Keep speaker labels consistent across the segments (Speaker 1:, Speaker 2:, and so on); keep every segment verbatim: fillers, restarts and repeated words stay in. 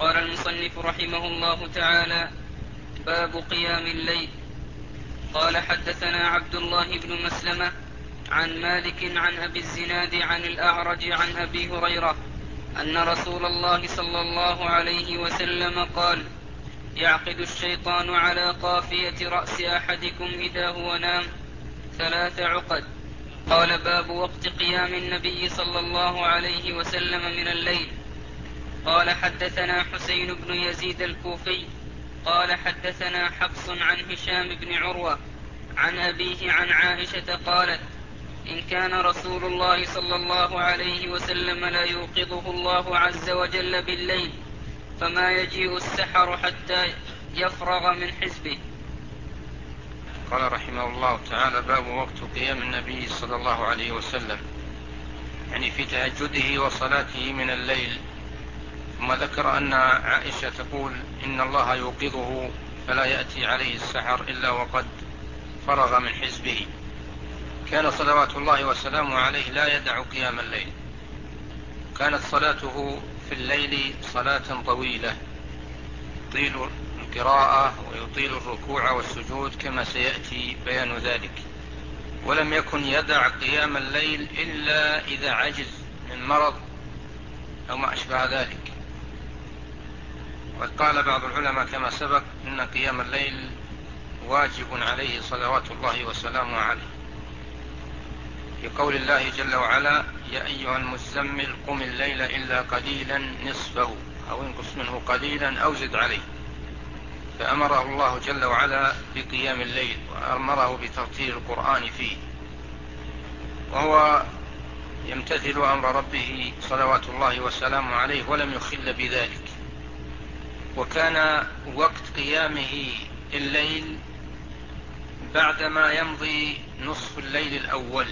Speaker 1: قال المصنف رحمه الله تعالى: باب قيام الليل. قال حدثنا عبد الله بن مسلمة عن مالك عن أبي الزناد عن الأعرج عن أبي هريرة أن رسول الله صلى الله عليه وسلم قال: يعقد الشيطان على قافية رأس أحدكم إذا هو نام ثلاث عقد. قال: باب وقت قيام النبي صلى الله عليه وسلم من الليل. قال حدثنا حسين بن يزيد الكوفي قال حدثنا حفص عن هشام بن عروة عن أبيه عن عائشة قالت: إن كان رسول الله صلى الله عليه وسلم لا يوقظه الله عز وجل بالليل فما يجيء السحر حتى يفرغ من حزبه.
Speaker 2: قال رحمه الله تعالى: باب وقت قيام النبي صلى الله عليه وسلم، يعني في تهجده وصلاته من الليل. ثم ذكر أن عائشة تقول: إن الله يوقظه فلا يأتي عليه السحر إلا وقد فرغ من حزبه. كان صلوات الله وسلامه عليه لا يدع قيام الليل، كانت صلاته في الليل صلاة طويلة، يطيل القراءة ويطيل الركوع والسجود كما سيأتي بيان ذلك، ولم يكن يدع قيام الليل إلا إذا عجز من مرض أو ما أشبه ذلك. وقال بعض العلماء كما سبق إن قيام الليل واجب عليه صلوات الله وسلامه عليه، في قول الله جل وعلا: يا أيها المزمل قم الليل إلا قليلا نصفه أو انقص منه قليلا أو زد عليه. فأمره الله جل وعلا بقيام الليل وأمره بترتيل القرآن فيه، وهو يمتثل أمر ربه صلوات الله وسلامه عليه ولم يخل بذلك. وكان وقت قيامه الليل بعدما يمضي نصف الليل الأول،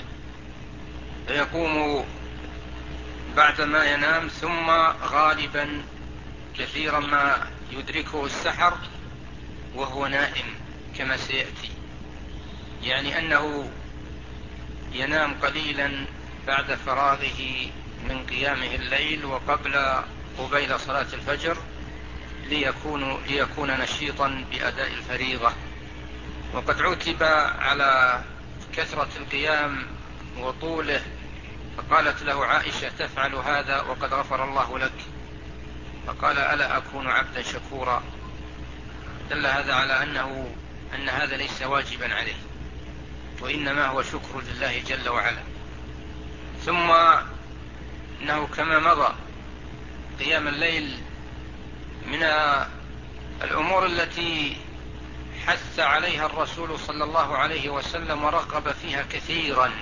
Speaker 2: فيقوم بعدما ينام، ثم غالبا كثيرا ما يدركه السحر وهو نائم كما سيأتي، يعني أنه ينام قليلا بعد فراغه من قيامه الليل وقبل قبيل صلاة الفجر ليكون, ليكون نشيطا بأداء الفريضة. وقد عتب على كثرة القيام وطوله، فقالت له عائشة: تفعل هذا وقد غفر الله لك؟ فقال: ألا أكون عبدا شكورا؟ دل هذا على أنه أن هذا ليس واجبا عليه، وإنما هو شكر لله جل وعلا. ثم إنه كما مضى قيام الليل من الأمور التي حث عليها الرسول صلى الله عليه وسلم ورغب فيها كثيرا،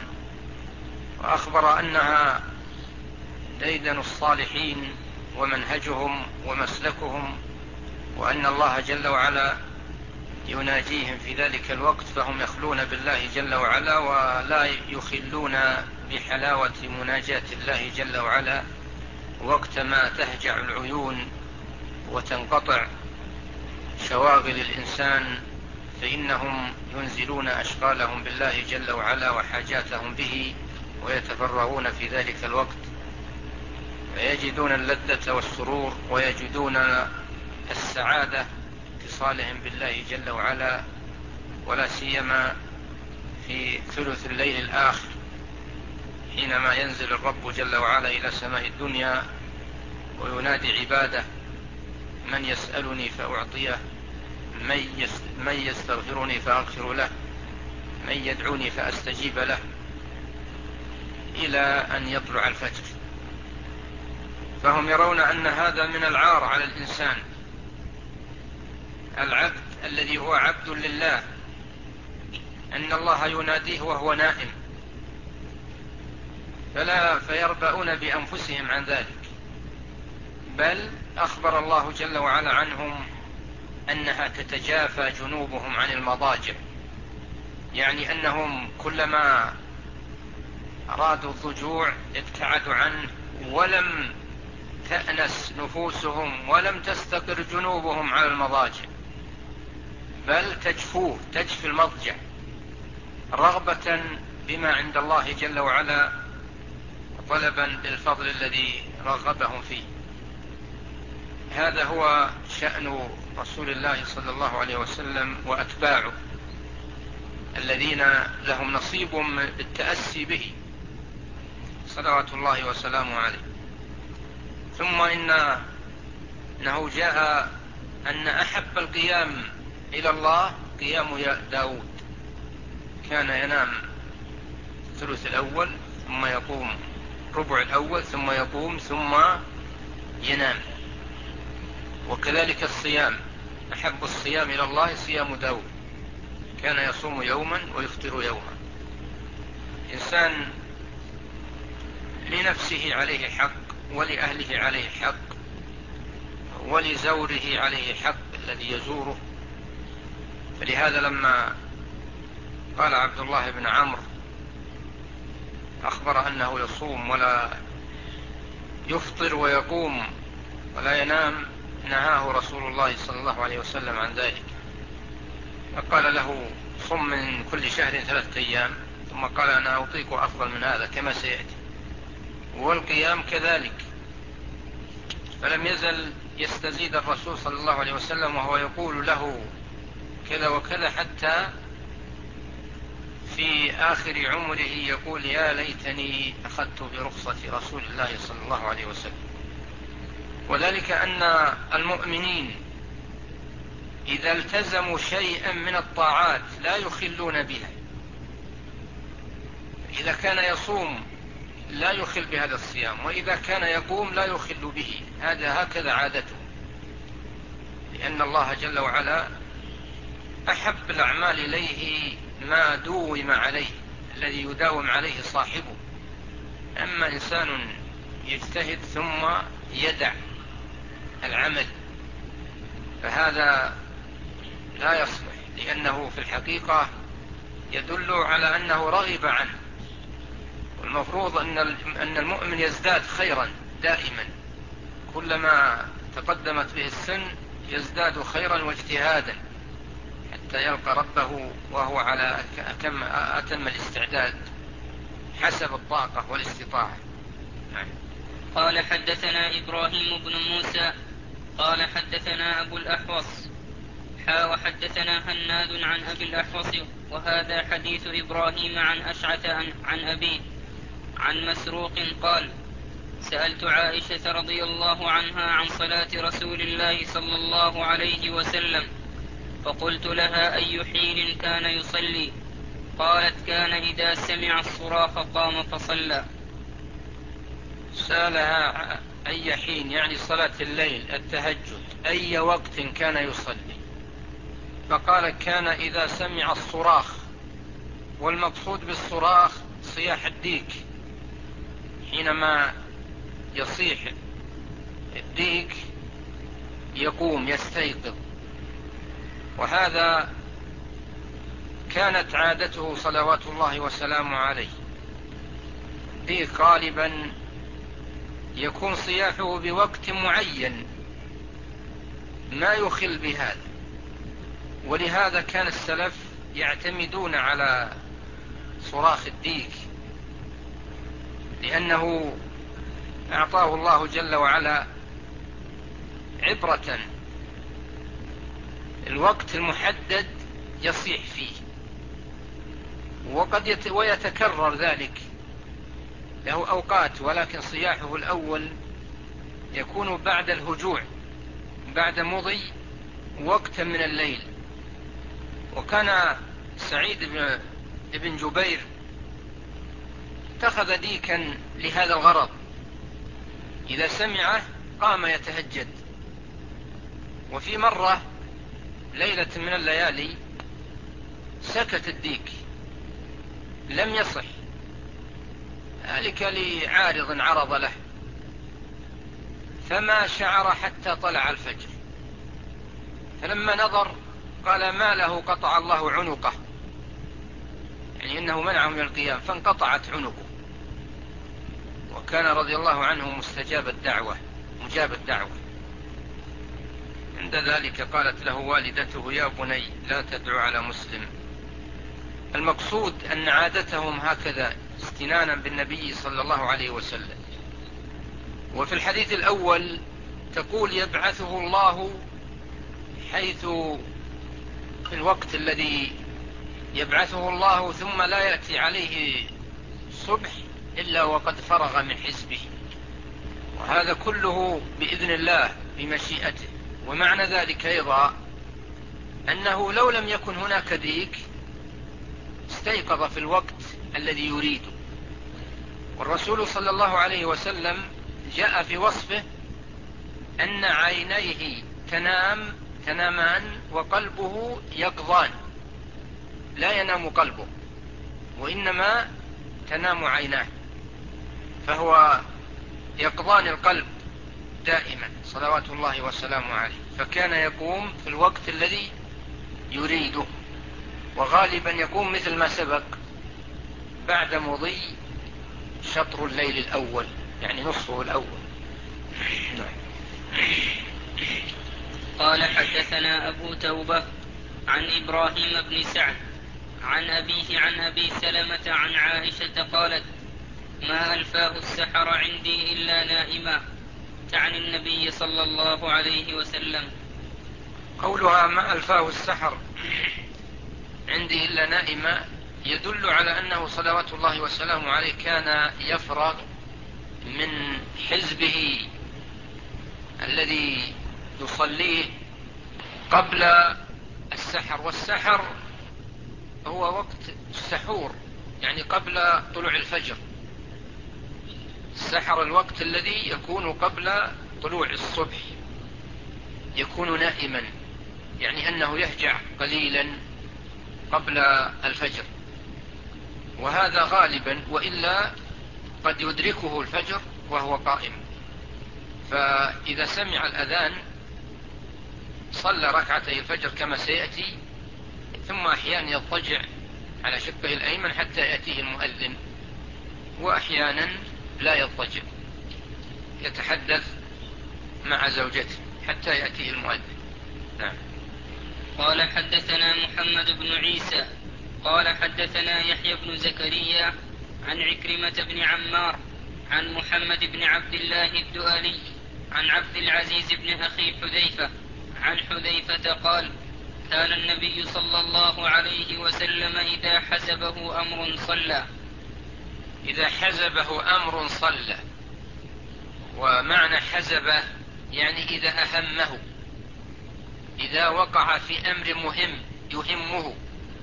Speaker 2: وأخبر أنها ديدن الصالحين ومنهجهم ومسلكهم، وأن الله جل وعلا يناجيهم في ذلك الوقت، فهم يخلون بالله جل وعلا ولا يخلون بحلاوة مناجاة الله جل وعلا وقت ما تهجع العيون وتنقطع شواغل الإنسان، فإنهم ينزلون أشغالهم بالله جل وعلا وحاجاتهم به ويتفرغون في ذلك الوقت، ويجدون اللذة والسرور ويجدون السعادة اتصالهم بالله جل وعلا، ولا سيما في ثلث الليل الآخر حينما ينزل الرب جل وعلا إلى سماء الدنيا وينادي عباده: من يسألني فأعطيه، من يستغفرني فأغفر له، من يدعوني فأستجيب له، إلى أن يطلع الفجر. فهم يرون أن هذا من العار على الإنسان، العبد الذي هو عبد لله، أن الله يناديه وهو نائم، فلا فيربؤون بأنفسهم عن ذلك. بل أخبر الله جل وعلا عنهم أنها تتجافى جنوبهم عن المضاجع، يعني أنهم كلما أرادوا الضجوع ابتعدوا عنه، ولم تأنس نفوسهم ولم تستقر جنوبهم على المضاجع، بل تجفوه تجفي المضجع رغبة بما عند الله جل وعلا وطلبا للفضل الذي رغبهم فيه. هذا هو شأن رسول الله صلى الله عليه وسلم وأتباعه الذين لهم نصيب بالتأسي به صلوات الله وسلامه عليه. ثم إن إنه جاء أن أحب القيام إلى الله قيام داود، كان ينام الثلث الأول ثم يقوم ربع الأول ثم يقوم ثم ينام. وكذلك الصيام، أحب الصيام إلى الله صيام داود، كان يصوم يوما ويفطر يوما. إنسان لنفسه عليه حق ولأهله عليه حق ولزوره عليه حق الذي يزوره. فلهذا لما قال عبد الله بن عمرو أخبر أنه يصوم ولا يفطر ويقوم ولا ينام، نهاه رسول الله صلى الله عليه وسلم عن ذلك، فقال له صم من كل شهر ثلاثة أيام، ثم قال أنا أطيق أفضل من هذا كما سيأتي. والقيام كذلك، فلم يزل يستزيد الرسول صلى الله عليه وسلم وهو يقول له كذا وكذا، حتى في آخر عمره يقول يا ليتني أخذت برخصة رسول الله صلى الله عليه وسلم. وذلك أن المؤمنين إذا التزموا شيئا من الطاعات لا يخلون بها. إذا كان يصوم لا يخل بهذا الصيام، وإذا كان يقوم لا يخل به، هذا هكذا عادته، لأن الله جل وعلا أحب الأعمال إليه ما دوم عليه، الذي يداوم عليه صاحبه. أما إنسان يجتهد ثم يدع العمل فهذا لا يصلح، لأنه في الحقيقة يدل على أنه رغب عنه. والمفروض أن المؤمن يزداد خيرا دائما، كلما تقدمت به السن يزداد خيرا واجتهادا حتى يلقى ربه وهو على أتم, أتم الاستعداد حسب الطاقة والاستطاعة.
Speaker 1: قال حدثنا إبراهيم بن موسى قال حدثنا أبو الأحوص حا وحدثنا هناد عن أبي الأحوص، وهذا حديث إبراهيم عن أشعث عن أبيه عن مسروق قال سألت عائشة رضي الله عنها عن صلاة رسول الله صلى الله عليه وسلم فقلت لها أي حين كان يصلي؟ قالت كان إذا سمع الصراخ قام فصلى.
Speaker 2: سألها أي حين يعني صلاة الليل التهجد أي وقت كان يصلي، فقال كان إذا سمع الصراخ. والمقصود بالصراخ صياح الديك، حينما يصيح الديك يقوم يستيقظ. وهذا كانت عادته صلوات الله وسلامه عليه. الديك غالبا يكون صياحه بوقت معين ما يخل بهذا، ولهذا كان السلف يعتمدون على صراخ الديك، لأنه أعطاه الله جل وعلا عبرة الوقت المحدد يصيح فيه، وقد يت... ويتكرر ذلك، له أوقات، ولكن صياحه الأول يكون بعد الهجوع، بعد مضي وقتا من الليل. وكان سعيد بن جبير اتخذ ديكا لهذا الغرض، إذا سمعه قام يتهجد. وفي مرة ليلة من الليالي سكت الديك لم يصح، ذلك لعارض عرض له، فما شعر حتى طلع الفجر. فلما نظر قال ما له قطع الله عنقه، يعني إنه منعه من القيام فانقطعت عنقه. وكان رضي الله عنه مستجاب الدعوة مجاب الدعوة. عند ذلك قالت له والدته يا بني لا تدعو على مسلم. المقصود أن عادتهم هكذا استنانا بالنبي صلى الله عليه وسلم. وفي الحديث الأول تقول يبعثه الله حيث في الوقت الذي يبعثه الله ثم لا يأتي عليه صبح إلا وقد فرغ من حزبه، وهذا كله بإذن الله بمشيئته. ومعنى ذلك أيضا أنه لو لم يكن هناك ديك استيقظ في الوقت الذي يريده. والرسول صلى الله عليه وسلم جاء في وصفه أن عينيه تنام تنامان وقلبه يقظان، لا ينام قلبه وإنما تنام عيناه، فهو يقظان القلب دائما صلوات الله وسلامه عليه. فكان يقوم في الوقت الذي يريده، وغالبا يقوم مثل ما سبق بعد مضي شطر الليل الأول، يعني نصفه الأول.
Speaker 1: قال حدثنا أبو توبة عن إبراهيم بن سعد عن أبيه عن أبي سلمة عن عائشة قالت: ما ألفاه السحر عندي إلا نائما، تعني النبي صلى الله عليه وسلم.
Speaker 2: قولها ما ألفاه السحر عندي إلا نائما يدل على أنه صلوات الله وسلامه عليه كان يفرغ من حزبه الذي يصليه قبل السحر. والسحر هو وقت السحور، يعني قبل طلوع الفجر. السحر الوقت الذي يكون قبل طلوع الصبح، يكون نائما، يعني أنه يهجع قليلا قبل الفجر، وهذا غالبا، وإلا قد يدركه الفجر وهو قائم. فإذا سمع الأذان صلى ركعتي الفجر كما سيأتي، ثم أحيانا يضطجع على شقه الأيمن حتى يأتيه المؤذن، وأحيانا لا يضطجع، يتحدث مع زوجته حتى يأتيه المؤذن. نعم.
Speaker 1: قال حدثنا محمد بن عيسى قال حدثنا يحيى بن زكريا عن عكرمة بن عمار عن محمد بن عبد الله الدؤلي عن عبد العزيز بن أخي حذيفة عن حذيفة قال: كان النبي صلى الله عليه وسلم إذا حزبه أمر صلى.
Speaker 2: إذا حزبه أمر صلى، ومعنى حزبه يعني إذا أهمه، إذا وقع في أمر مهم يهمه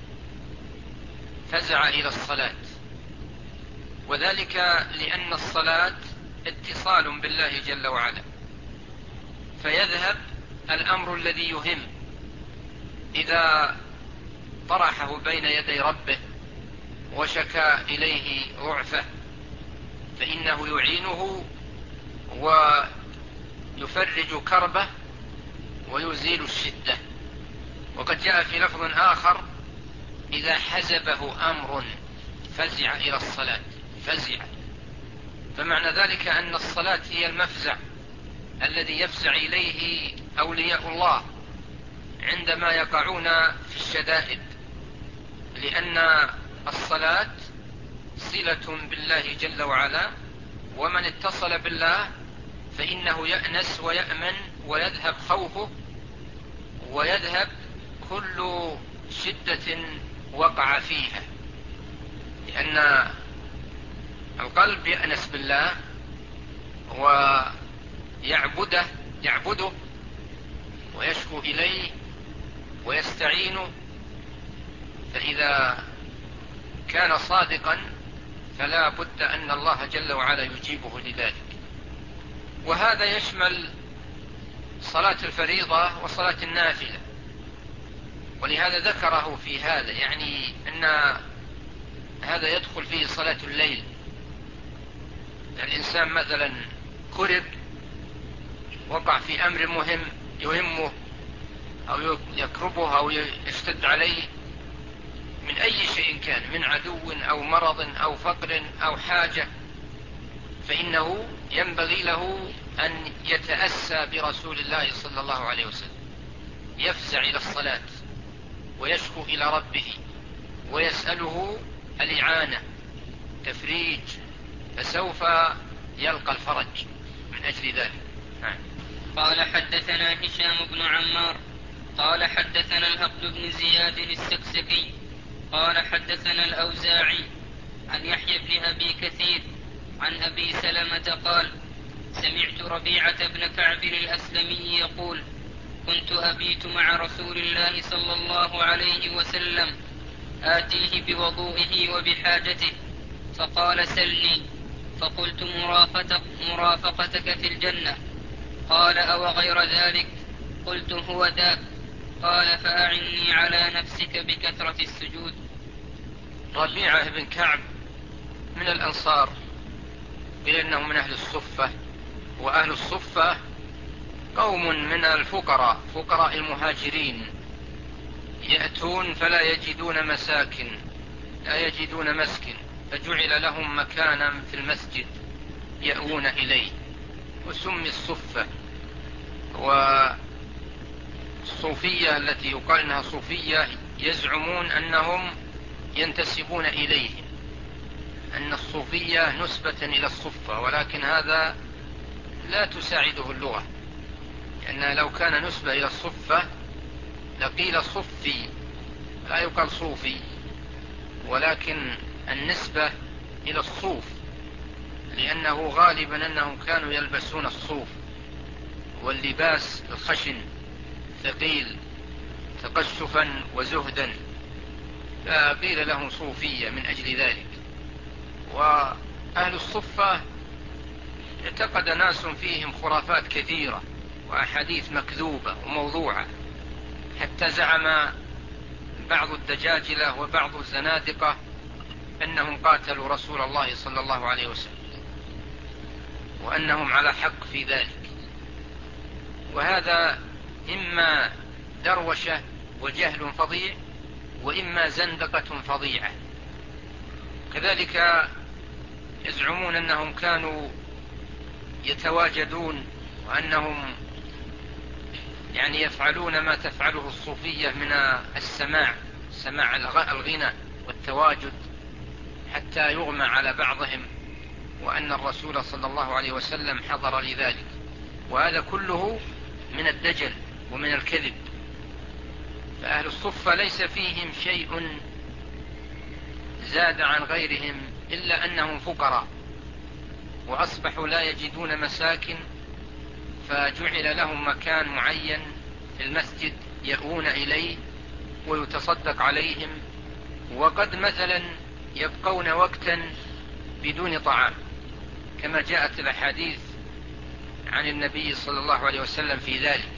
Speaker 2: فزع إلى الصلاة. وذلك لأن الصلاة اتصال بالله جل وعلا، فيذهب الأمر الذي يهم إذا طرحه بين يدي ربه وشكى إليه ضعفه، فإنه يعينه ويفرج كربه ويزيل الشدة. وقد جاء في لفظ آخر: إذا حزبه أمر فزع إلى الصلاة. فزع، فمعنى ذلك أن الصلاة هي المفزع الذي يفزع إليه أولياء الله عندما يقعون في الشدائد، لأن الصلاة صلة بالله جل وعلا، ومن اتصل بالله فإنه يأنس ويأمن ويذهب خوفه ويذهب كل شدة وقع فيها، لأن القلب يأنس بالله ويعبده يعبده ويشكو إليه ويستعينه. فإذا كان صادقا فلا بد أن الله جل وعلا يجيبه لذلك. وهذا يشمل صلاة الفريضة وصلاة النافلة، ولهذا ذكره في هذا، يعني أن هذا يدخل فيه صلاة الليل. الإنسان مثلا كرب، وقع في أمر مهم يهمه أو يكربه أو يشتد عليه من أي شيء كان، من عدو أو مرض أو فقر أو حاجة، فإنه ينبغي له أن يتأسى برسول الله صلى الله عليه وسلم، يفزع إلى الصلاة ويشكو إلى ربه ويسأله الإعانة تفريج، فسوف يلقى الفرج من أجل ذلك.
Speaker 1: قال حدثنا هشام بن عمار قال حدثنا الهقل بن زياد السكسكي قال حدثنا الأوزاعي عن يحيى بن أبي كثير عن أبي سلمة قال سمعت ربيعة بن كعب الأسلمي يقول كنت أبيت مع رسول الله صلى الله عليه وسلم آتيه بوضوئه وبحاجته فقال سلني فقلت مرافقتك, مرافقتك في الجنة قال أو غير ذلك قلت هو ذاك قال فأعني على نفسك بكثرة السجود.
Speaker 2: ربيعة بن كعب من الأنصار قيل إنه من أهل الصفة، وأهل الصفة قوم من الفقراء فقراء المهاجرين يأتون فلا يجدون مساكن لا يجدون مسكن فجعل لهم مكانا في المسجد يأوون إليه وسمي الصفة. والصوفية التي يقال انها صوفية يزعمون أنهم ينتسبون إليه، أن الصوفية نسبة إلى الصفة، ولكن هذا لا تساعده اللغة، لأنها لو كان نسبة إلى الصفة لقيل صفي لا يقال صوفي، ولكن النسبة إلى الصوف لأنه غالبا أنهم كانوا يلبسون الصوف واللباس الخشن ثقيل تقشفا وزهدا، فقيل لهم صوفية من أجل ذلك. وأهل الصفة اعتقد ناس فيهم خرافات كثيرة وأحاديث مكذوبة وموضوعة، حتى زعم بعض الدجاجلة وبعض الزنادقة أنهم قاتلوا رسول الله صلى الله عليه وسلم وأنهم على حق في ذلك، وهذا إما دروشة وجهل فظيع وإما زندقة فظيعة. كذلك يزعمون أنهم كانوا يتواجدون وأنهم يعني يفعلون ما تفعله الصوفية من السماع سماع الغنى والتواجد حتى يغمى على بعضهم، وأن الرسول صلى الله عليه وسلم حضر لذلك، وهذا كله من الدجل ومن الكذب. فأهل الصفة ليس فيهم شيء زاد عن غيرهم إلا أنهم فقراء وأصبحوا لا يجدون مساكن، فجعل لهم مكان معين في المسجد يأوون إليه ويتصدق عليهم، وقد مثلا يبقون وقتا بدون طعام كما جاءت الأحاديث عن النبي صلى الله عليه وسلم في ذلك.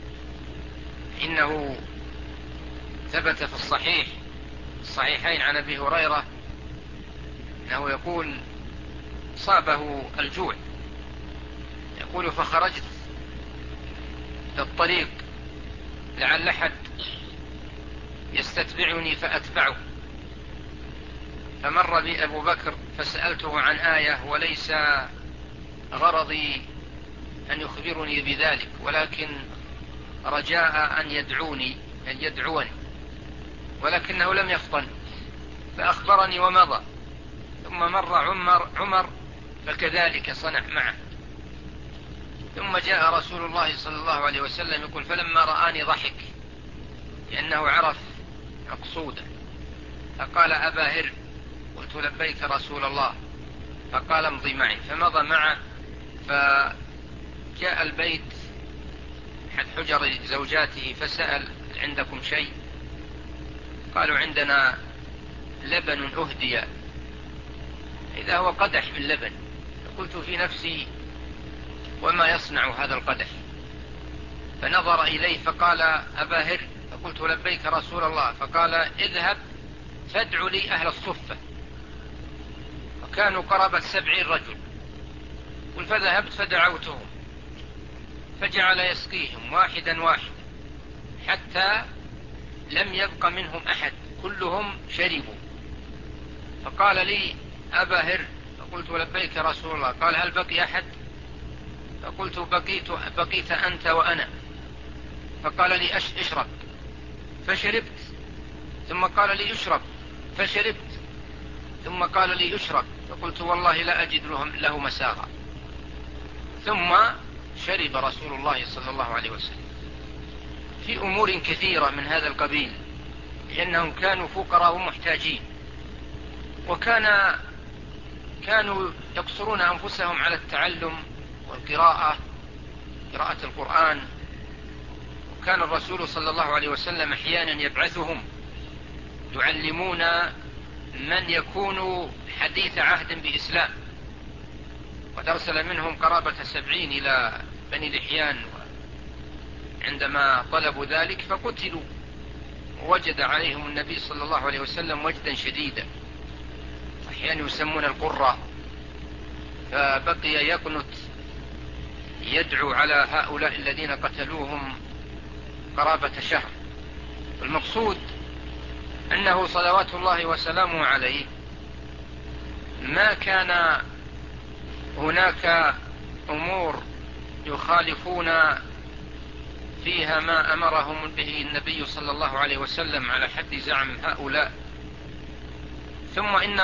Speaker 2: إنه ثبت في الصحيح الصحيحين عن أبي هريرة أنه يقول صابه الجوع، يقول فخرجت للطريق لعل أحد يستتبعني فأتبعه، فمر بي أبو بكر فسألته عن آية وليس غرضي أن يخبرني بذلك، ولكن رجاء أن يدعوني أن يدعوني، ولكنه لم يفطن فأخبرني ومضى. ثم مر عمر, عمر فكذلك صنع معه. ثم جاء رسول الله صلى الله عليه وسلم يقول فلما رآني ضحك لأنه عرف مقصوده، فقال أبا هر، قلت لبيك رسول الله، فقال امضي معي، فمضى معه. فجاء البيت أحد حجر زوجاته فسأل عندكم شيء؟ قالوا عندنا لبن أهدي، إذا هو قدح من لبن. فقلت في نفسي وما يصنع هذا القدح؟ فنظر إليه فقال أبا هر، فقلت لبيك رسول الله، فقال اذهب فادع لي أهل الصفة، وكانوا قرابة سبعين رجل. قل فذهبت فدعوتهم فجعل يسقيهم واحدا واحدا حتى لم يبق منهم أحد، كلهم شربوا. فقال لي أبا هر، فقلت لبيك رسول الله، قال هل بقي أحد؟ فقلت بقيت, بقيت أنت وأنا. فقال لي اشرب، فشربت. ثم قال لي اشرب، فشربت. ثم قال لي اشرب، فقلت والله لا أجد له مساغا. ثم شرب رسول الله صلى الله عليه وسلم في أمور كثيرة من هذا القبيل، لأنهم كانوا فقراء ومحتاجين، وكان كانوا يقصرون أنفسهم على التعلم والقراءة، قراءة القرآن. وكان الرسول صلى الله عليه وسلم أحيانا يبعثهم يعلمون من يكون حديث عهد بإسلام، وقد أرسل منهم قرابة سبعين إلى بني لحيان عندما طلبوا ذلك فقتلوا، ووجد عليهم النبي صلى الله عليه وسلم وجدا شديدا، أحيانا يسمون القرة، فبقي يقنت يدعو على هؤلاء الذين قتلوهم قرابة شهر. المقصود أنه صلوات الله وسلامه عليه ما كان هناك أمور يخالفون فيها ما أمرهم به النبي صلى الله عليه وسلم على حد زعم هؤلاء. ثم إن,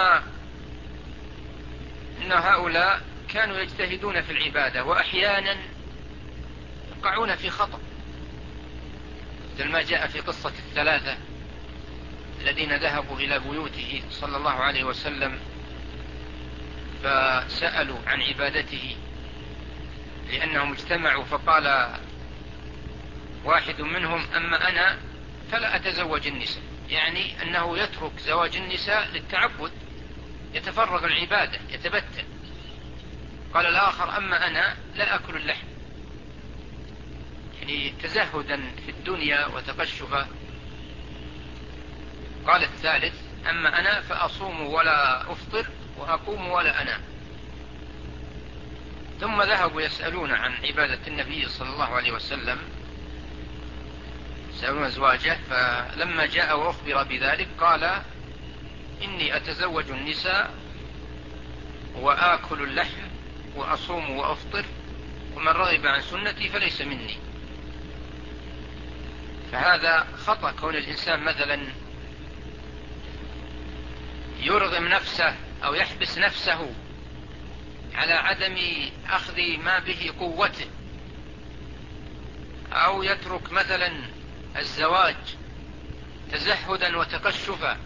Speaker 2: إن هؤلاء كانوا يجتهدون في العبادة، وأحيانا يقعون في خطأ، مثل ما جاء في قصة الثلاثة الذين ذهبوا إلى بيوته صلى الله عليه وسلم فسألوا عن عبادته، لأنهم اجتمعوا، فقال واحد منهم: أما أنا فلا أتزوج النساء، يعني أنه يترك زواج النساء للتعبد، يتفرغ العبادة، يتبتل. قال الآخر: أما أنا لا أكل اللحم، يعني تزهدا في الدنيا وتقشفا. قال الثالث: أما أنا فأصوم ولا أفطر وأقوم ولا أنام. ثم ذهبوا يسألون عن عبادة النبي صلى الله عليه وسلم، يسألون أزواجه، فلما جاء وأخبر بذلك قال: إني أتزوج النساء وآكل اللحم وأصوم وأفطر، ومن رغب عن سنتي فليس مني. فهذا خطأ، كون الإنسان مثلا يرغم نفسه أو يحبس نفسه على عدم أخذ ما به قوته، أو يترك مثلا الزواج تزهدا وتقشفا،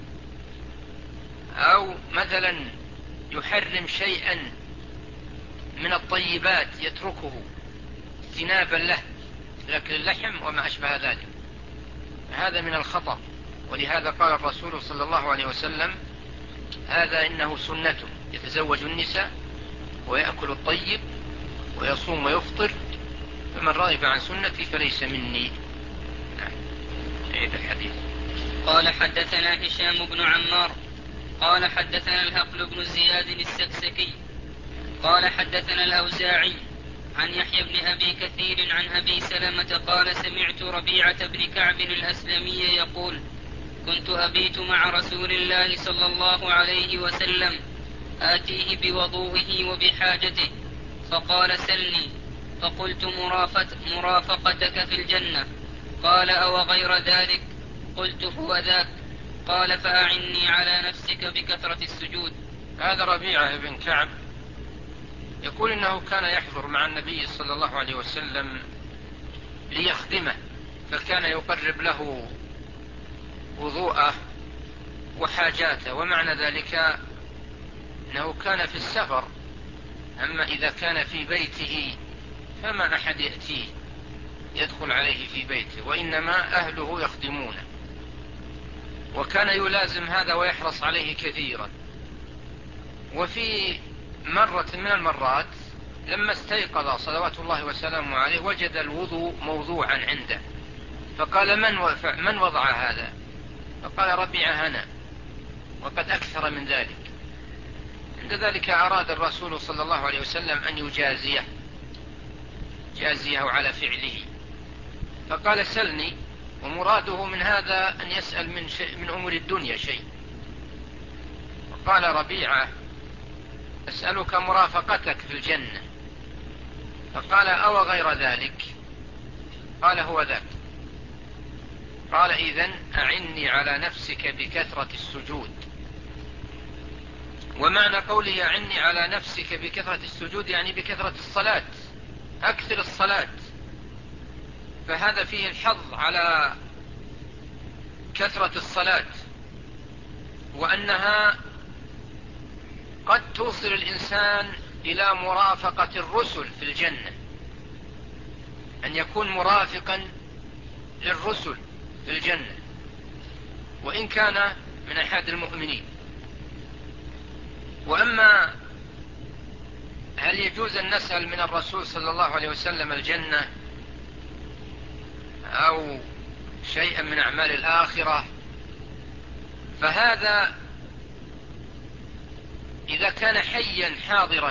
Speaker 2: أو مثلا يحرم شيئا من الطيبات يتركه اجتنابا له، لكن اللحم وما أشبه ذلك، هذا من الخطأ. ولهذا قال الرسول صلى الله عليه وسلم: هذا إنه سنته، يتزوج النساء ويأكل الطيب ويصوم ويفطر، فمن رغب عن سنتي فليس مني. نعم. عيد الحديث.
Speaker 1: قال: حدثنا هشام بن عمار قال حدثنا الهقل بن زياد السكسكي قال حدثنا الأوزاعي عن يحيى بن أبي كثير عن أبي سلمة قال: سمعت ربيعة بن كعب الأسلمي يقول: كنت أبيت مع رسول الله صلى الله عليه وسلم آتيه بوضوئه وبحاجته، فقال: سلني. فقلت: مرافقتك في الجنة. قال: أو غير ذلك؟ قلت: هو ذاك. قال: فأعني على نفسك بكثرة السجود.
Speaker 2: هذا ربيعة بن كعب يقول إنه كان يحضر مع النبي صلى الله عليه وسلم ليخدمه، فكان يقرب له وضوءه وحاجاته، ومعنى ذلك أنه كان في السفر، أما إذا كان في بيته فما أحد يأتيه يدخل عليه في بيته، وإنما أهله يخدمونه، وكان يلازم هذا ويحرص عليه كثيرا. وفي مرة من المرات لما استيقظ صلوات الله وسلامه عليه وجد الوضوء موضوعا عنده، فقال: من, من وضع هذا؟ فقال: ربيعة أنا، وقد أكثر من ذلك. عند ذلك أراد الرسول صلى الله عليه وسلم أن يجازيه جازيه على فعله، فقال: سلني. ومراده من هذا أن يسأل من, شيء من أمور الدنيا شيء. وقال ربيعة: أسألك مرافقتك في الجنة. فقال: أو غير ذلك؟ قال: هو ذاك. قال: إذن أعني على نفسك بكثرة السجود. ومعنى قوله أعني على نفسك بكثرة السجود يعني بكثرة الصلاة، أكثر الصلاة، فهذا فيه الحظ على كثرة الصلاة، وأنها قد توصل الإنسان إلى مرافقة الرسل في الجنة، أن يكون مرافقا للرسل في الجنة وإن كان من أحد المؤمنين. وأما هل يجوز أن نسأل من الرسول صلى الله عليه وسلم الجنة أو شيئا من أعمال الآخرة، فهذا إذا كان حيا حاضرا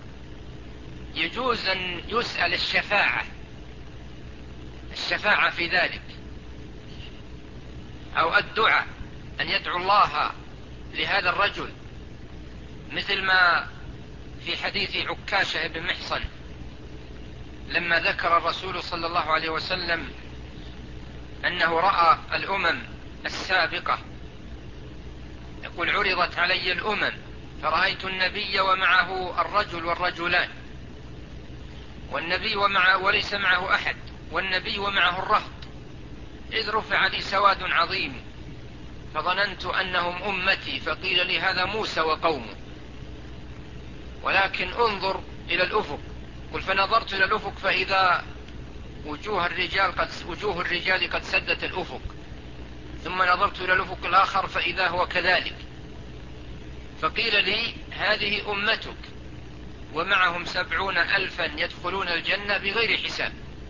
Speaker 2: يجوز أن يسأل الشفاعة الشفاعة في ذلك، أو الدعاء، أن يدعو الله لهذا الرجل، مثل ما في حديث عكاشة بن محصن لما ذكر الرسول صلى الله عليه وسلم أنه رأى الأمم السابقة، يقول: عرضت علي الأمم فرأيت النبي ومعه الرجل والرجلان، والنبي ومعه وليس معه أحد، والنبي ومعه الرهط، إذ رفع لي سواد عظيم فظننت أنهم أمتي، فقيل لي: هذا موسى وقومه، ولكن انظر إلى الأفق. قل: فنظرت إلى الأفق فإذا وجوه الرجال قد, وجوه الرجال قد سدت الأفق، ثم نظرت إلى الأفق الآخر فإذا هو كذلك، فقيل لي: هذه أمتك ومعهم سبعون ألفا يدخلون الجنة بغير حساب.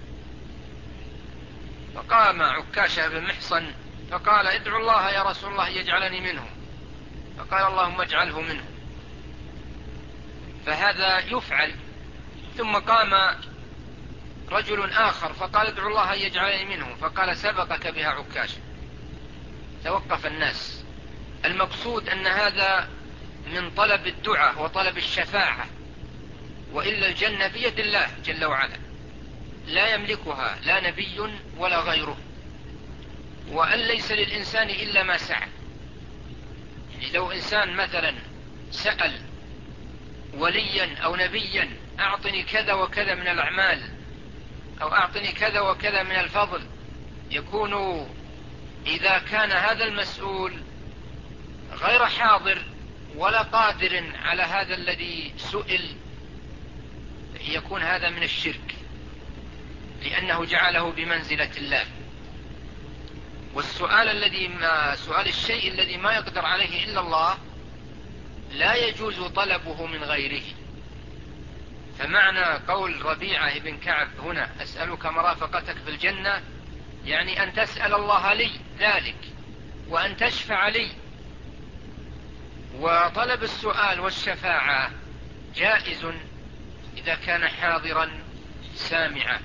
Speaker 2: فقام عكاشة بن محصن فقال: ادعو الله يا رسول الله يجعلني منهم، فقال: اللهم اجعله منهم. فهذا يفعل. ثم قام رجل آخر فقال: ادعو الله يجعلني منهم، فقال: سبقك بها عكاشة. توقف الناس. المقصود أن هذا من طلب الدعاء وطلب الشفاعة، وإلا الجنة بيد الله جل وعلا، لا يملكها لا نبي ولا غيره، وأن ليس للإنسان إلا ما سعى. يعني لو إنسان مثلا سأل وليا أو نبيا: أعطني كذا وكذا من الأعمال، أو أعطني كذا وكذا من الفضل، يكون إذا كان هذا المسؤول غير حاضر ولا قادر على هذا الذي سئل، يكون هذا من الشرك، لأنه جعله بمنزلة الله. والسؤال الذي ما سؤال الشيء الذي ما يقدر عليه إلا الله لا يجوز طلبه من غيره. فمعنى قول ربيعة بن كعب هنا: أسألك مرافقتك في الجنة، يعني أن تسأل الله لي ذلك وأن تشفع لي. وطلب السؤال والشفاعة جائز إذا كان حاضرا سامعا.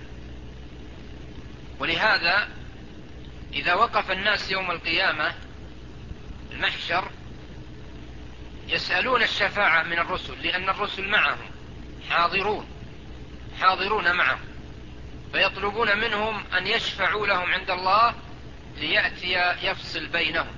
Speaker 2: ولهذا إذا وقف الناس يوم القيامة المحشر يسألون الشفاعة من الرسل، لأن الرسل معهم حاضرون حاضرون معهم، فيطلبون منهم أن يشفعوا لهم عند الله ليأتي يفصل بينهم.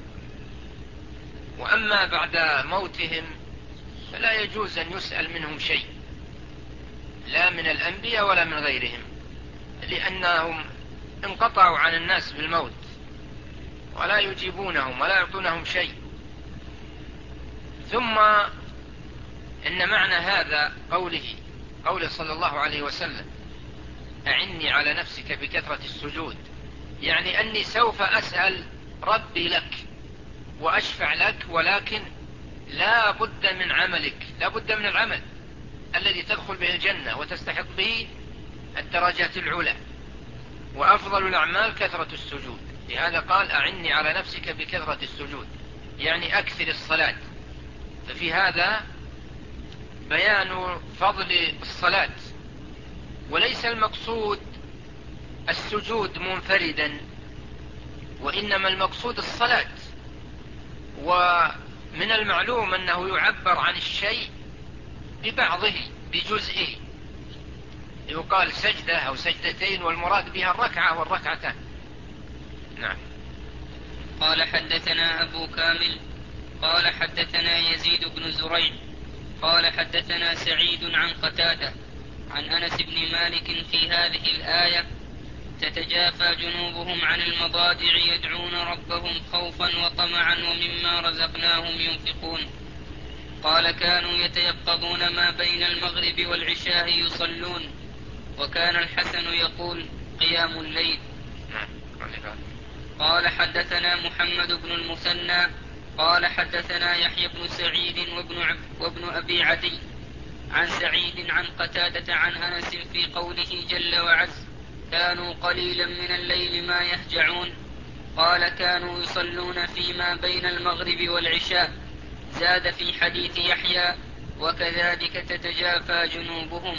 Speaker 2: وأما بعد موتهم فلا يجوز أن يسأل منهم شيء، لا من الأنبياء ولا من غيرهم، لأنهم انقطعوا عن الناس بالموت ولا يجيبونهم ولا يعطونهم شيء. ثم إن معنى هذا قوله قوله صلى الله عليه وسلم: أعني على نفسك بكثرة السجود، يعني أني سوف أسأل ربي لك وأشفع لك، ولكن لا بد من عملك، لا بد من العمل الذي تدخل به الجنة وتستحق به الدرجات العلى، وأفضل الأعمال كثرة السجود. لهذا قال: أعني على نفسك بكثرة السجود، يعني أكثر الصلاة. ففي هذا بيان فضل الصلاة، وليس المقصود السجود منفردا، وإنما المقصود الصلاة. ومن المعلوم أنه يعبر عن الشيء ببعضه بجزئه، يقال سجدة أو سجدتين والمراد بها الركعة والركعتان. نعم.
Speaker 1: قال: حدثنا أبو كامل قال حدثنا يزيد بن زريع قال حدثنا سعيد عن قتادة عن أنس بن مالك في هذه الآية: تتجافى جنوبهم عن المضاجع يدعون ربهم خوفا وطمعا ومما رزقناهم ينفقون. قال: كانوا يتيقظون ما بين المغرب والعشاء يصلون. وكان الحسن يقول: قيام الليل. قال: حدثنا محمد بن المثنى قال: حدثنا يحيى بن سعيد وابن, عب وابن أبي عدي عن سعيد عن قتادة عن أنس في قوله جل وعز: كانوا قليلا من الليل ما يهجعون. قال: كانوا يصلون فيما بين المغرب والعشاء. زاد في حديث يحيى: وكذلك تتجافى جنوبهم.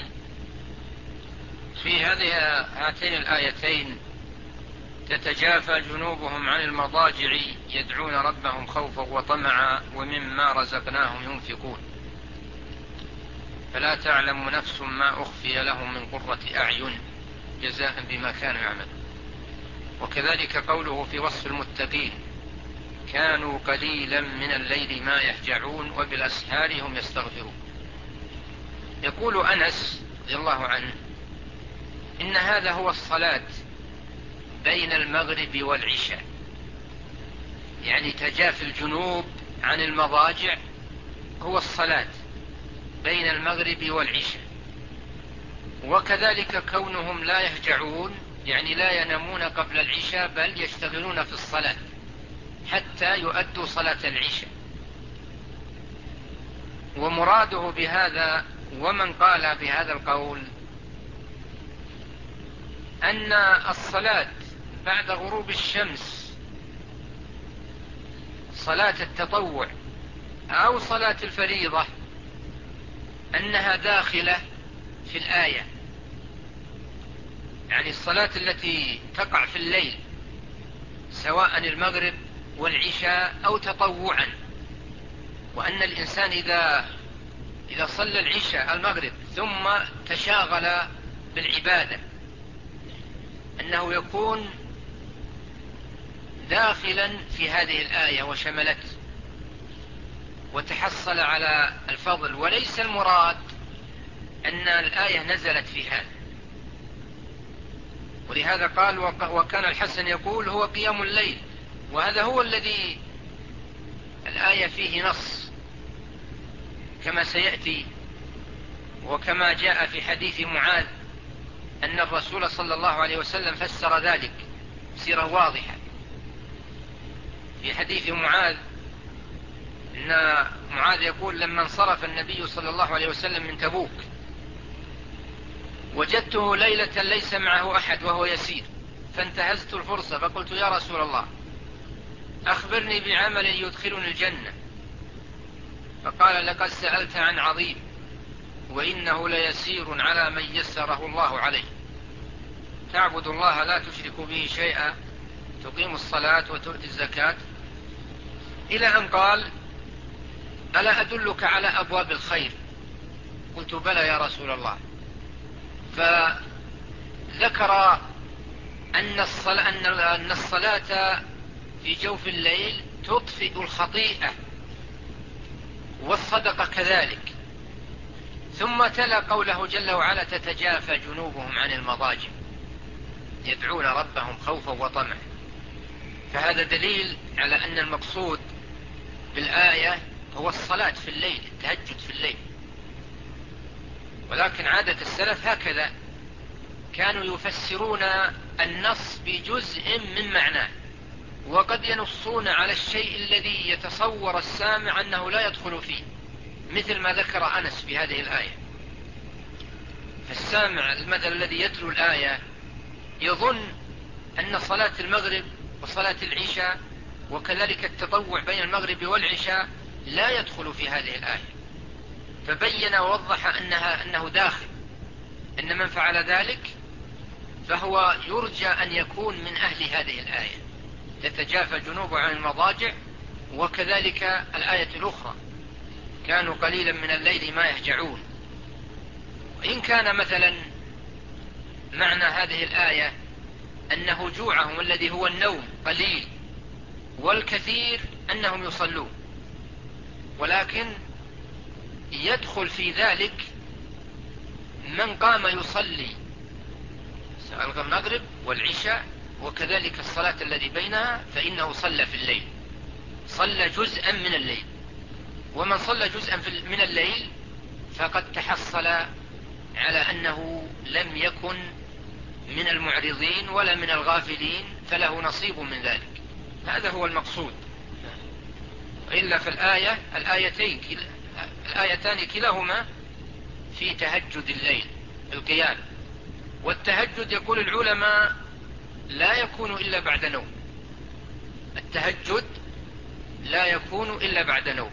Speaker 2: في هذه هاتين الآيتين تتجافى جنوبهم عن المضاجع يدعون ربهم خوفا وطمعا ومما رزقناهم ينفقون، فلا تعلم نفس ما أخفي لهم من قرة أعين جزاء بما كانوا يعملون. وكذلك قوله في وصف المتقين: كانوا قليلا من الليل ما يهجعون وبالأسحار هم يستغفرون. يقول أنس رضي الله عنه: إن هذا هو الصلاة بين المغرب والعشاء، يعني تجافي الجنوب عن المضاجع هو الصلاة بين المغرب والعشاء. وكذلك كونهم لا يهجعون، يعني لا ينامون قبل العشاء بل يشتغلون في الصلاة حتى يؤدوا صلاة العشاء. ومراده بهذا ومن قال بهذا القول أن الصلاة بعد غروب الشمس، صلاة التطوع أو صلاة الفريضة، أنها داخلة في الآية، يعني الصلاة التي تقع في الليل سواء المغرب والعشاء أو تطوعا. وأن الإنسان إذا إذا صلى العشاء المغرب ثم تشاغل بالعبادة أنه يكون داخلا في هذه الآية وشملته وتحصل على الفضل. وليس المراد أن الآية نزلت في هذا، ولهذا قال: وكان الحسن يقول هو قيام الليل. وهذا هو الذي الآية فيه نص كما سيأتي، وكما جاء في حديث معاذ أن الرسول صلى الله عليه وسلم فسر ذلك تفسيرا واضحا. في حديث معاذ أن معاذ يقول: لما انصرف النبي صلى الله عليه وسلم من تبوك وجدته ليلة ليس معه أحد وهو يسير، فانتهزت الفرصة فقلت: يا رسول الله، أخبرني بعمل يدخلني الجنة. فقال: لقد سألت عن عظيم، وإنه ليسير على من يسره الله عليه. تعبد الله لا تشرك به شيئا، تقيم الصلاة وتؤتي الزكاة، إلى أن قال: ألا أدلك على أبواب الخير؟ قلت: بلى يا رسول الله. فذكر أن الصلاة, أن الصلاة في جوف الليل تطفئ الخطيئة، والصدقة كذلك. ثم تلا قوله جل وعلا: تتجافى جنوبهم عن المضاجع يدعون ربهم خوفا وطمعا. فهذا دليل على أن المقصود بالآية هو الصلاة في الليل، التهجد في الليل. ولكن عادة السلف هكذا، كانوا يفسرون النص بجزء من معناه، وقد ينصون على الشيء الذي يتصور السامع أنه لا يدخل فيه، مثل ما ذكر أنس في هذه الآية. فالسامع المثل الذي يتلو الآية يظن أن صلاة المغرب وصلاة العشاء وكذلك التطوع بين المغرب والعشاء لا يدخل في هذه الآية، فبين ووضح أنها أنه داخل، أن من فعل ذلك فهو يرجى أن يكون من أهل هذه الآية: تتجافى جنوب عن المضاجع. وكذلك الآية الأخرى: كانوا قليلا من الليل ما يهجعون. وإن كان مثلا معنى هذه الآية أن هجوعهم الذي هو النوم قليل، والكثير أنهم يصلون، ولكن يدخل في ذلك من قام يصلي المغرب والعشاء وكذلك الصلاة الذي بينها فإنه صلى في الليل، صلى جزءا من الليل. ومن صلى جزءا من الليل فقد تحصل على أنه لم يكن من المعرضين ولا من الغافلين، فله نصيب من ذلك. هذا هو المقصود. إلا في الآية الآيتين الآيتان كلاهما في تهجد الليل القيام. والتهجد يقول العلماء لا يكون إلا بعد نوم، التهجد لا يكون إلا بعد نوم.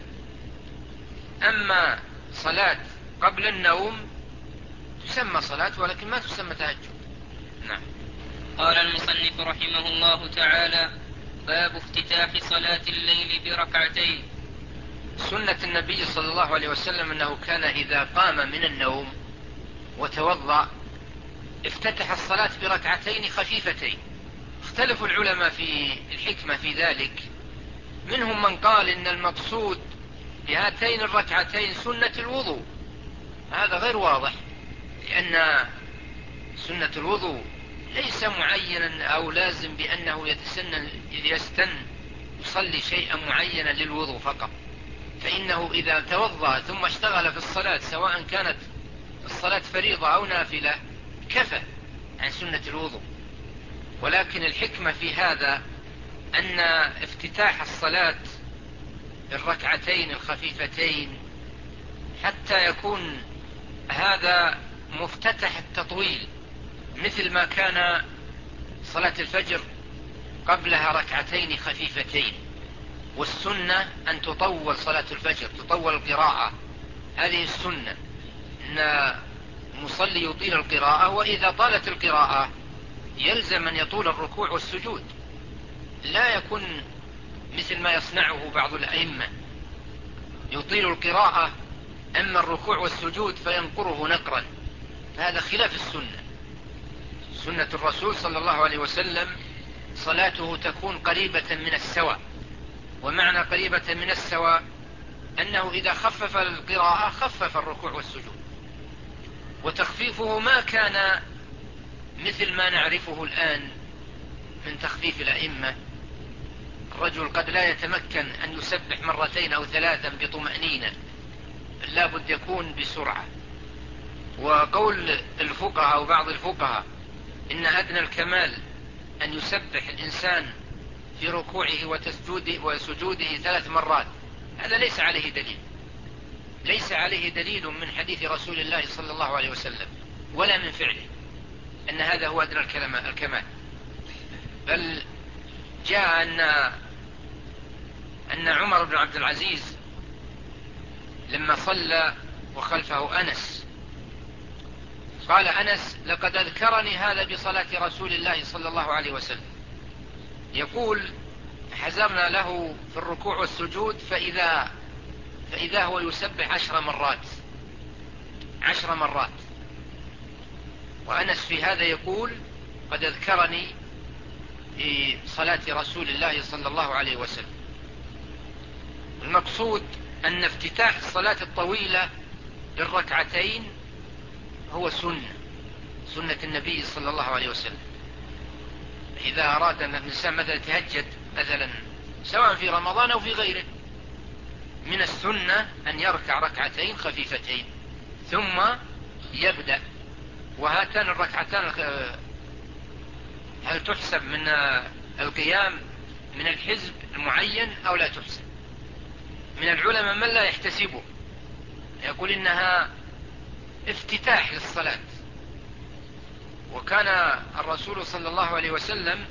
Speaker 2: أما صلاة قبل النوم تسمى صلاة ولكن ما تسمى تهجد. نعم.
Speaker 1: قال المصنف رحمه الله تعالى: باب افتتاح صلاة الليل بركعتين.
Speaker 2: سنة النبي صلى الله عليه وسلم أنه كان إذا قام من النوم وتوضأ افتتح الصلاة بركعتين خفيفتين. اختلفوا العلماء في الحكمة في ذلك، منهم من قال إن المقصود بهاتين الركعتين سنة الوضوء. هذا غير واضح، لأن سنة الوضوء ليس معينا أو لازم بأنه يتسنن يستن يصلي شيئا معينا للوضوء فقط، فإنه إذا توضأ ثم اشتغل في الصلاة سواء كانت الصلاة فريضة أو نافلة كفى عن سنة الوضوء. ولكن الحكمة في هذا أن افتتاح الصلاة بالركعتين الخفيفتين حتى يكون هذا مفتتح التطويل، مثل ما كان صلاة الفجر قبلها ركعتين خفيفتين، والسنة أن تطول صلاة الفجر، تطول القراءة. هذه السنة أن المصلي يطيل القراءة، وإذا طالت القراءة يلزم أن يطول الركوع والسجود، لا يكون مثل ما يصنعه بعض الأئمة يطيل القراءة أما الركوع والسجود فينقره نقرا، فهذا خلاف السنة. سنة الرسول صلى الله عليه وسلم صلاته تكون قريبة من السواء، ومعنى قريبة من السواء أنه إذا خفف القراءة خفف الركوع والسجود، وتخفيفه ما كان مثل ما نعرفه الآن من تخفيف الأئمة. الرجل قد لا يتمكن أن يسبح مرتين أو ثلاثا بطمأنينة، لا بد يكون بسرعة. وقول الفقهاء أو بعض الفقهاء إن أدنى الكمال أن يسبح الإنسان في ركوعه وتسجوده وسجوده ثلاث مرات، هذا ليس عليه دليل، ليس عليه دليل من حديث رسول الله صلى الله عليه وسلم ولا من فعله أن هذا هو أدنى الكمال. بل جاء أن أن عمر بن عبد العزيز لما صلى وخلفه أنس قال أنس: لقد أذكرني هذا بصلاة رسول الله صلى الله عليه وسلم. يقول: حزرنا له في الركوع والسجود فإذا, فإذا هو يسبح عشر مرات عشر مرات وأنس في هذا يقول: قد أذكرني بصلاة رسول الله صلى الله عليه وسلم. المقصود أن افتتاح الصلاة الطويلة بالركعتين هو سنة سنة النبي صلى الله عليه وسلم. إذا أراد أن الإنسان مثلا يتهجد مثلا سواء في رمضان أو في غيره، من السنة أن يركع ركعتين خفيفتين ثم يبدأ. وهاتان الركعتان هل تحسب من القيام من الحزب المعين أو لا تحسب؟ من العلماء من لا يحتسبه، يقول إنها افتتاح للصلاة. وكان الرسول صلى الله عليه وسلم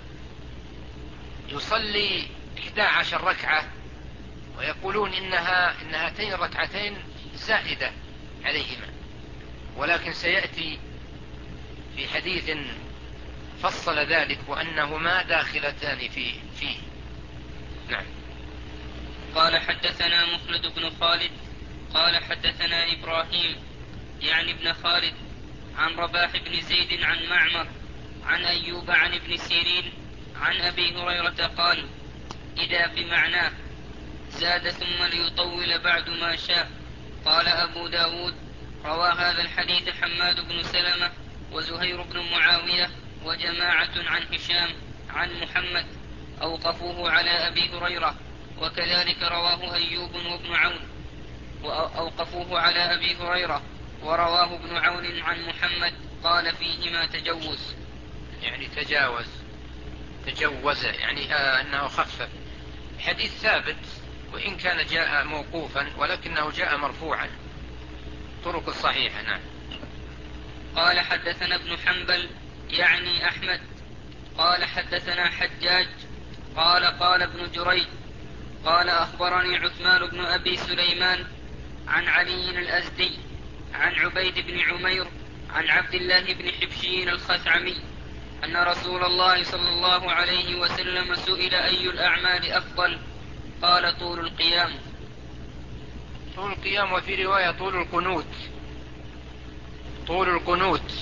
Speaker 2: يصلي إحدى عشر ركعة، ويقولون إنها إن هاتين الركعتين زائدة عليهما، ولكن سيأتي في حديث فصل ذلك وأنهما داخلتان في فيه. نعم.
Speaker 1: قال: حدثنا مخلد بن خالد قال: حدثنا إبراهيم يعني ابن خالد عن رباح بن زيد عن معمر عن أيوب عن ابن سيرين عن أبي هريرة قال: إذا بمعناه زاد ثم ليطول بعد ما شاء. قال أبو داود: روى هذا الحديث حماد بن سلمة وزهير بن معاوية وجماعة عن هشام عن محمد أوقفوه على أبي هريرة، وكذلك رواه أيوب وابن عون وأوقفوه على أبي هريرة، ورواه ابن عون عن محمد قال فيهما تجوز.
Speaker 2: يعني تجاوز تجوز يعني آه أنه خفف. حديث ثابت وإن كان جاء موقوفا ولكنه جاء مرفوعا، طرق الصحيحة. نعم.
Speaker 1: قال حدثنا ابن حنبل يعني أحمد قال حدثنا حجاج قال قال ابن جريج قال أخبرني عثمان بن أبي سليمان عن علي الأزدي عن عبيد بن عمير عن عبد الله بن حبشين الخثعمي أن رسول الله صلى الله عليه وسلم سئل أي الأعمال أفضل قال طول القيام.
Speaker 2: طول القيام، وفي رواية طول القنوت. طول القنوت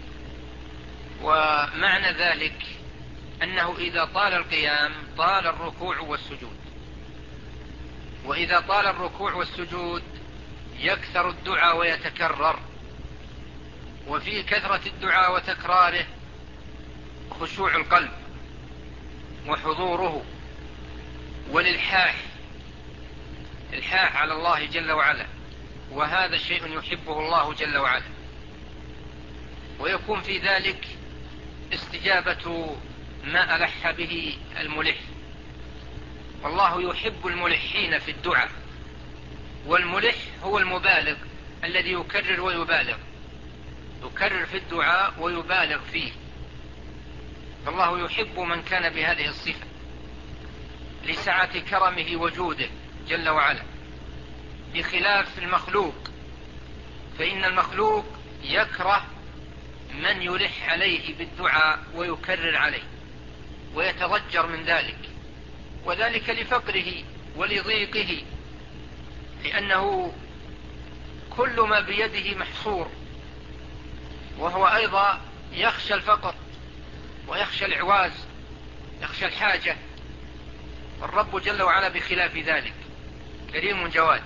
Speaker 2: ومعنى ذلك أنه إذا طال القيام طال الركوع والسجود، وإذا طال الركوع والسجود يكثر الدعاء ويتكرر، وفي كثرة الدعاء وتكراره خشوع القلب وحضوره والإلحاح الحاح على الله جل وعلا، وهذا شيء يحبه الله جل وعلا، ويكون في ذلك استجابة ما ألح به الملح، والله يحب الملحين في الدعاء، والملح هو المبالغ الذي يكرر ويبالغ يكرر في الدعاء ويبالغ فيه، فالله يحب من كان بهذه الصفة لسعة كرمه وجوده جل وعلا، بخلاف المخلوق، فإن المخلوق يكره من يلح عليه بالدعاء ويكرر عليه ويتضجر من ذلك، وذلك لفقره ولضيقه، لأنه كل ما بيده محصور، وهو أيضا يخشى الفقر ويخشى العواز، يخشى الحاجة، الرب جل وعلا بخلاف ذلك كريم جواد.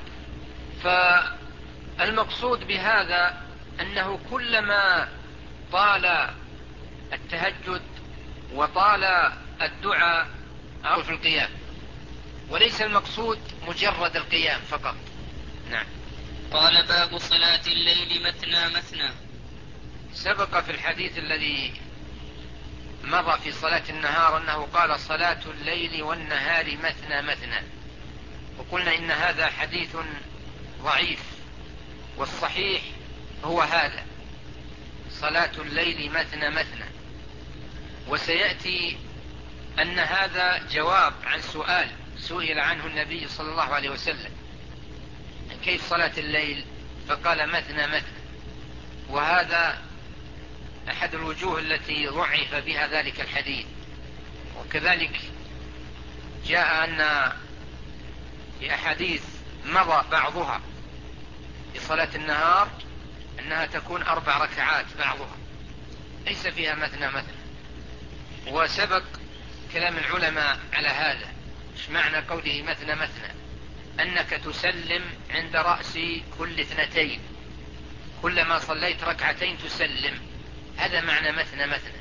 Speaker 2: فالمقصود بهذا أنه كلما طال التهجد وطال الدعاء أو في القيام، وليس المقصود مجرد القيام فقط. نعم.
Speaker 1: قال باب صلاة الليل مثنى مثنى.
Speaker 2: سبق في الحديث الذي مضى في صلاة النهار أنه قال صلاة الليل والنهار مثنى مثنى، وقلنا إن هذا حديث ضعيف، والصحيح هو هذا صلاة الليل مثنى مثنى. وسيأتي أن هذا جواب عن سؤال سئل عنه النبي صلى الله عليه وسلم كيف صلاة الليل، فقال مثنى مثنى، وهذا أحد الوجوه التي ضعف بها ذلك الحديث. وكذلك جاء أن في أحاديث مضى بعضها في صلاة النهار أنها تكون أربع ركعات بعضها، ليس فيها مثنى مثنى. وسبق كلام العلماء على هذا، ايش معنى قوله مثنى مثنى؟ أنك تسلم عند رأس كل اثنتين، كلما صليت ركعتين تسلم، هذا معنى مثنى مثنى،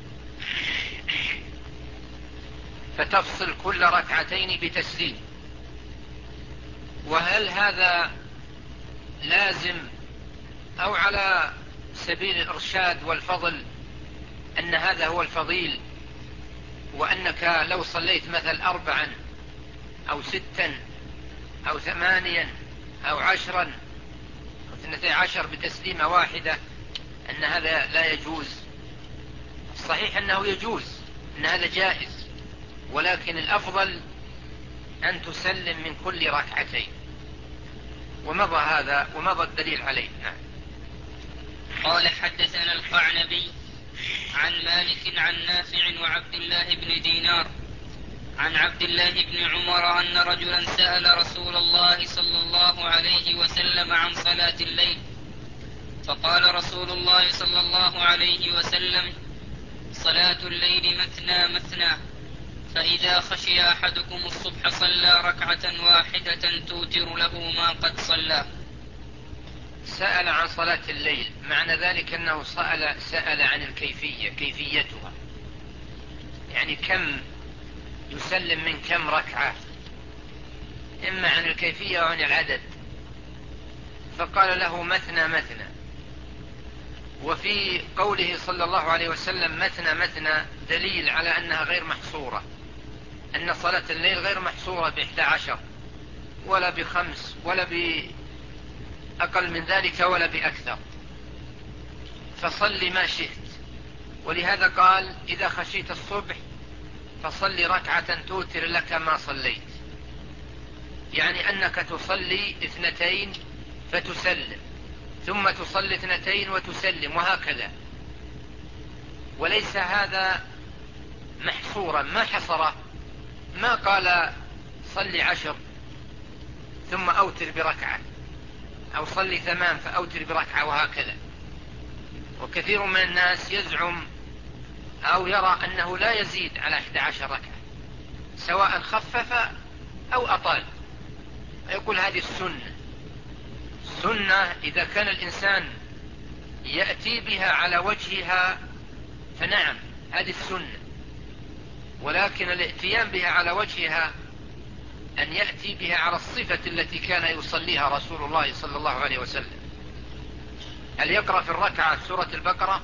Speaker 2: فتفصل كل ركعتين بتسليم. وهل هذا لازم أو على سبيل الإرشاد والفضل أن هذا هو الفضيل، وأنك لو صليت مثل أربعا أو ستا أو ثمانيا أو عشرا أو اثنتي عشر بتسليمة واحدة أن هذا لا يجوز؟ الصحيح أنه يجوز، أن هذا جائز، ولكن الأفضل أن تسلم من كل ركعتين، ومضى هذا ومضى الدليل عليه. نعم.
Speaker 1: قال حدثنا القعنبي عن مالك عن نافع وعبد الله بن دينار عن عبد الله بن عمر أن رجلا سأل رسول الله صلى الله عليه وسلم عن صلاة الليل، فقال رسول الله صلى الله عليه وسلم صلاة الليل مثنى مثنى، فإذا خشي أحدكم الصبح صلى ركعة واحدة توتر له ما قد صلى.
Speaker 2: سأل عن صلاة الليل، معنى ذلك أنه سأل, سأل عن الكيفية، كيفيتها، يعني كم يسلم من كم ركعة، إما عن الكيفية وعن العدد. فقال له مثنى مثنى. وفي قوله صلى الله عليه وسلم مثنى مثنى دليل على أنها غير محصورة، أن صلاة الليل غير محصورة بإحدى عشر ولا بخمس ولا بأقل من ذلك ولا بأكثر، فصل ما شئت. ولهذا قال إذا خشيت الصبح فصل ركعة توتر لك ما صليت، يعني أنك تصلي اثنتين فتسلم، ثم تصلي اثنتين وتسلم، وهكذا. وليس هذا محصورا، ما حصره، ما قال صلي عشر ثم أوتر بركعة، أو صلي ثمان فأوتر بركعة، وهكذا. وكثير من الناس يزعم أو يرى أنه لا يزيد على أحد عشر ركعة، سواء خفف أو أطال، يقول هذه السنة. السنة إذا كان الإنسان يأتي بها على وجهها فنعم، هذه السنة. ولكن الاتيان بها على وجهها أن يأتي بها على الصفة التي كان يصليها رسول الله صلى الله عليه وسلم. هل يقرأ في الركعة سورة البقرة،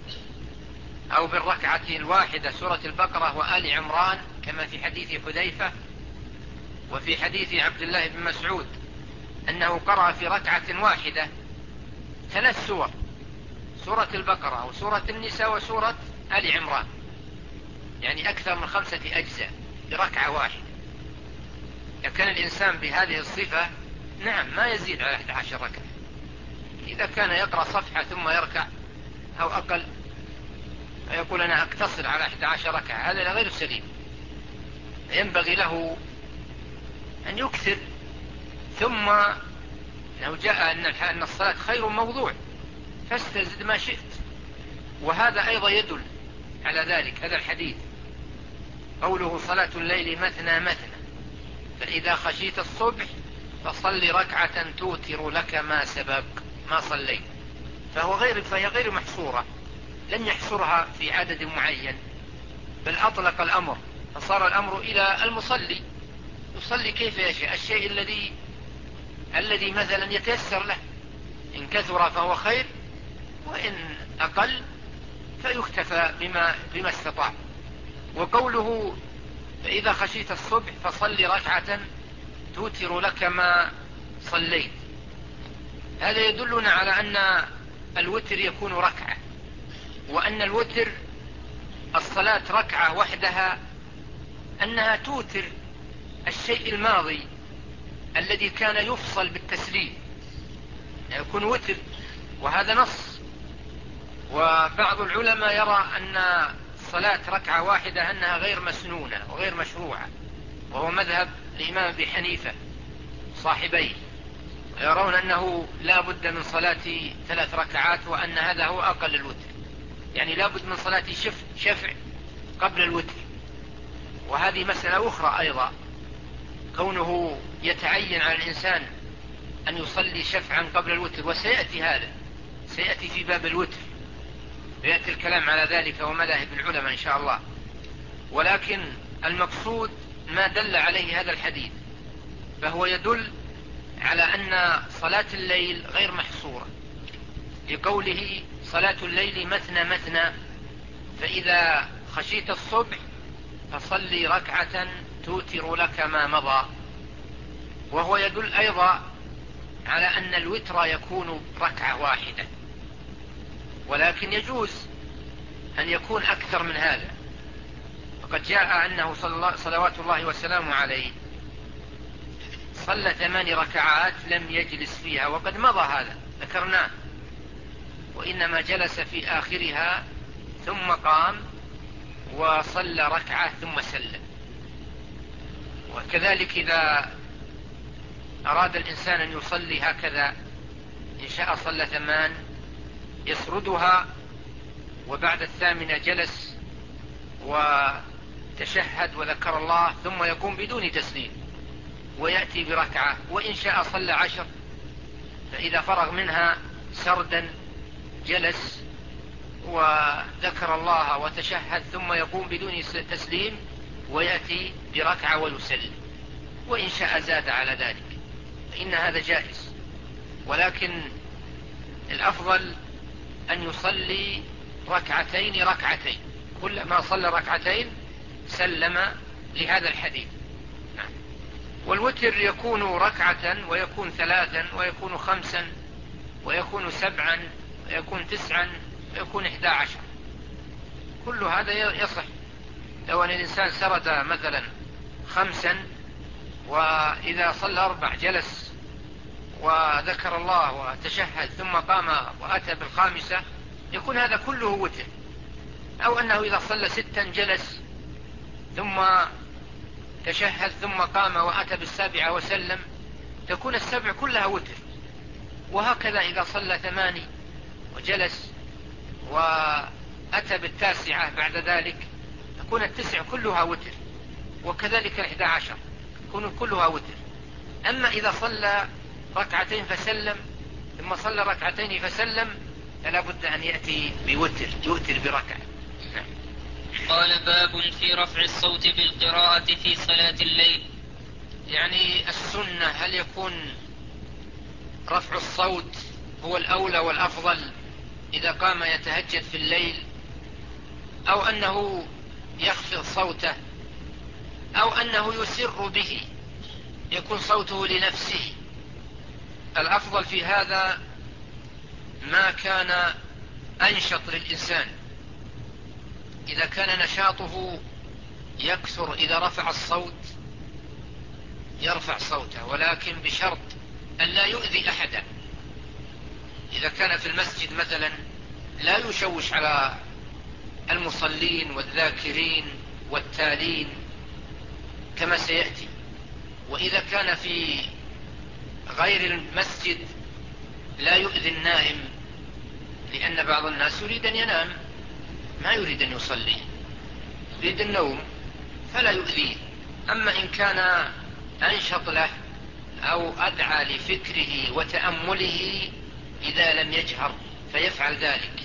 Speaker 2: أو بالركعة الواحدة سورة البقرة وآل عمران كما في حديث حذيفة، وفي حديث عبد الله بن مسعود أنه قرأ في ركعة واحدة ثلاث سور، سورة البقرة وسورة النساء وسورة آل عمران، يعني أكثر من خمسة أجزاء في ركعة واحدة. إذا كان الإنسان بهذه الصفة نعم ما يزيد على أحد عشر ركعة. إذا كان يقرأ صفحة ثم يركع أو أقل فيقول أنا أقتصر على أحد عشر ركعة، هذا غير سليم. ينبغي له أن يكثر، ثم لو جاء أن الصلاة خير موضوع فاستزد ما شئت. وهذا أيضا يدل على ذلك هذا الحديث، قوله صلاة الليل مثنى مثنى، فإذا خشيت الصبح فصل ركعة توتر لك ما سبق ما صليت. فهو غير فهي غير محصورة، لم يحصرها في عدد معين، بل أطلق الأمر، فصار الأمر إلى المصلي يصلي كيف يشاء، الشيء الذي الذي مثلا يتيسر له، إن كثر فهو خير، وإن أقل فيكتفى بما, بما استطاع. وقوله فإذا خشيت الصبح فصل ركعة توتر لك ما صليت، هذا يدلنا على أن الوتر يكون ركعة، وأن الوتر الصلاة ركعة وحدها أنها توتر الشيء الماضي الذي كان يفصل بالتسليم، يكون وتر، وهذا نص. وبعض العلماء يرى أن صلاة ركعة واحدة أنها غير مسنونة وغير مشروعة، وهو مذهب الإمام أبي حنيفة صاحبيه، يرون أنه لا بد من صلاة ثلاث ركعات، وأن هذا هو أقل الوتر، يعني لا بد من صلاة شفع, شفع قبل الوتر. وهذه مسألة أخرى أيضا، كونه يتعين على الإنسان أن يصلي شفعا قبل الوتر، وسيأتي هذا سيأتي في باب الوتر، ويأتي الكلام على ذلك ومذاهب العلماء إن شاء الله. ولكن المقصود ما دل عليه هذا الحديث، فهو يدل على أن صلاة الليل غير محصورة، لقوله صلاة الليل مثنى مثنى، فإذا خشيت الصبح فصلي ركعة توتر لك ما مضى. وهو يدل أيضا على أن الوتر يكون ركعة واحدة، ولكن يجوز أن يكون أكثر من هذا، وقد جاء أنه صلوات الله وسلامه عليه صلى ثمان ركعات لم يجلس فيها، وقد مضى هذا ذكرناه، وإنما جلس في آخرها ثم قام وصلى ركعة ثم سلم. وكذلك إذا أراد الإنسان أن يصلي هكذا إن شاء صلى ثمان يسردها، وبعد الثامنة جلس وتشهد وذكر الله ثم يقوم بدون تسليم ويأتي بركعة، وإن شاء صلى عشر فإذا فرغ منها سردا جلس وذكر الله وتشهد ثم يقوم بدون تسليم ويأتي بركعة ويسلم، وإن شاء زاد على ذلك فإن هذا جائز، ولكن الأفضل أن يصلي ركعتين ركعتين، كلما صلى ركعتين سلم لهذا الحديث. والوتر يكون ركعة ويكون ثلاثا ويكون خمسا ويكون سبعا ويكون تسعا ويكون إحدى عشر، كل هذا يصح. لو أن الإنسان سرد مثلا خمسا وإذا صلى أربع جلس وذكر الله وتشهد ثم قام وأتى بالخامسة يكون هذا كله وتر. أو أنه إذا صلى ستا جلس ثم تشهد ثم قام وأتى بالسابعة وسلم تكون السبع كلها وتر. وهكذا إذا صلى ثماني وجلس وأتى بالتاسعة بعد ذلك تكون التسع كلها وتر، وكذلك الإحدى عشر تكون كلها وتر. أما إذا صلى ركعتين فسلم ثم صلى ركعتين فسلم فلا بد أن يأتي بوتر، يوتر بركعة.
Speaker 1: قال باب في رفع الصوت بالقراءة في صلاة الليل.
Speaker 2: يعني السنة هل يكون رفع الصوت هو الأولى والأفضل إذا قام يتهجد في الليل، أو أنه يخفض صوته، أو أنه يسر به يكون صوته لنفسه؟ الأفضل في هذا ما كان أنشط للإنسان. إذا كان نشاطه يكثر إذا رفع الصوت يرفع صوته، ولكن بشرط أن لا يؤذي أحدا. إذا كان في المسجد مثلا لا يشوش على المصلين والذاكرين والتالين كما سيأتي. وإذا كان في غير المسجد لا يؤذي النائم، لأن بعض الناس يريد أن ينام ما يريد أن يصلي، يريد النوم فلا يؤذيه. أما إن كان أنشط له أو أدعى لفكره وتأمله إذا لم يجهر فيفعل ذلك.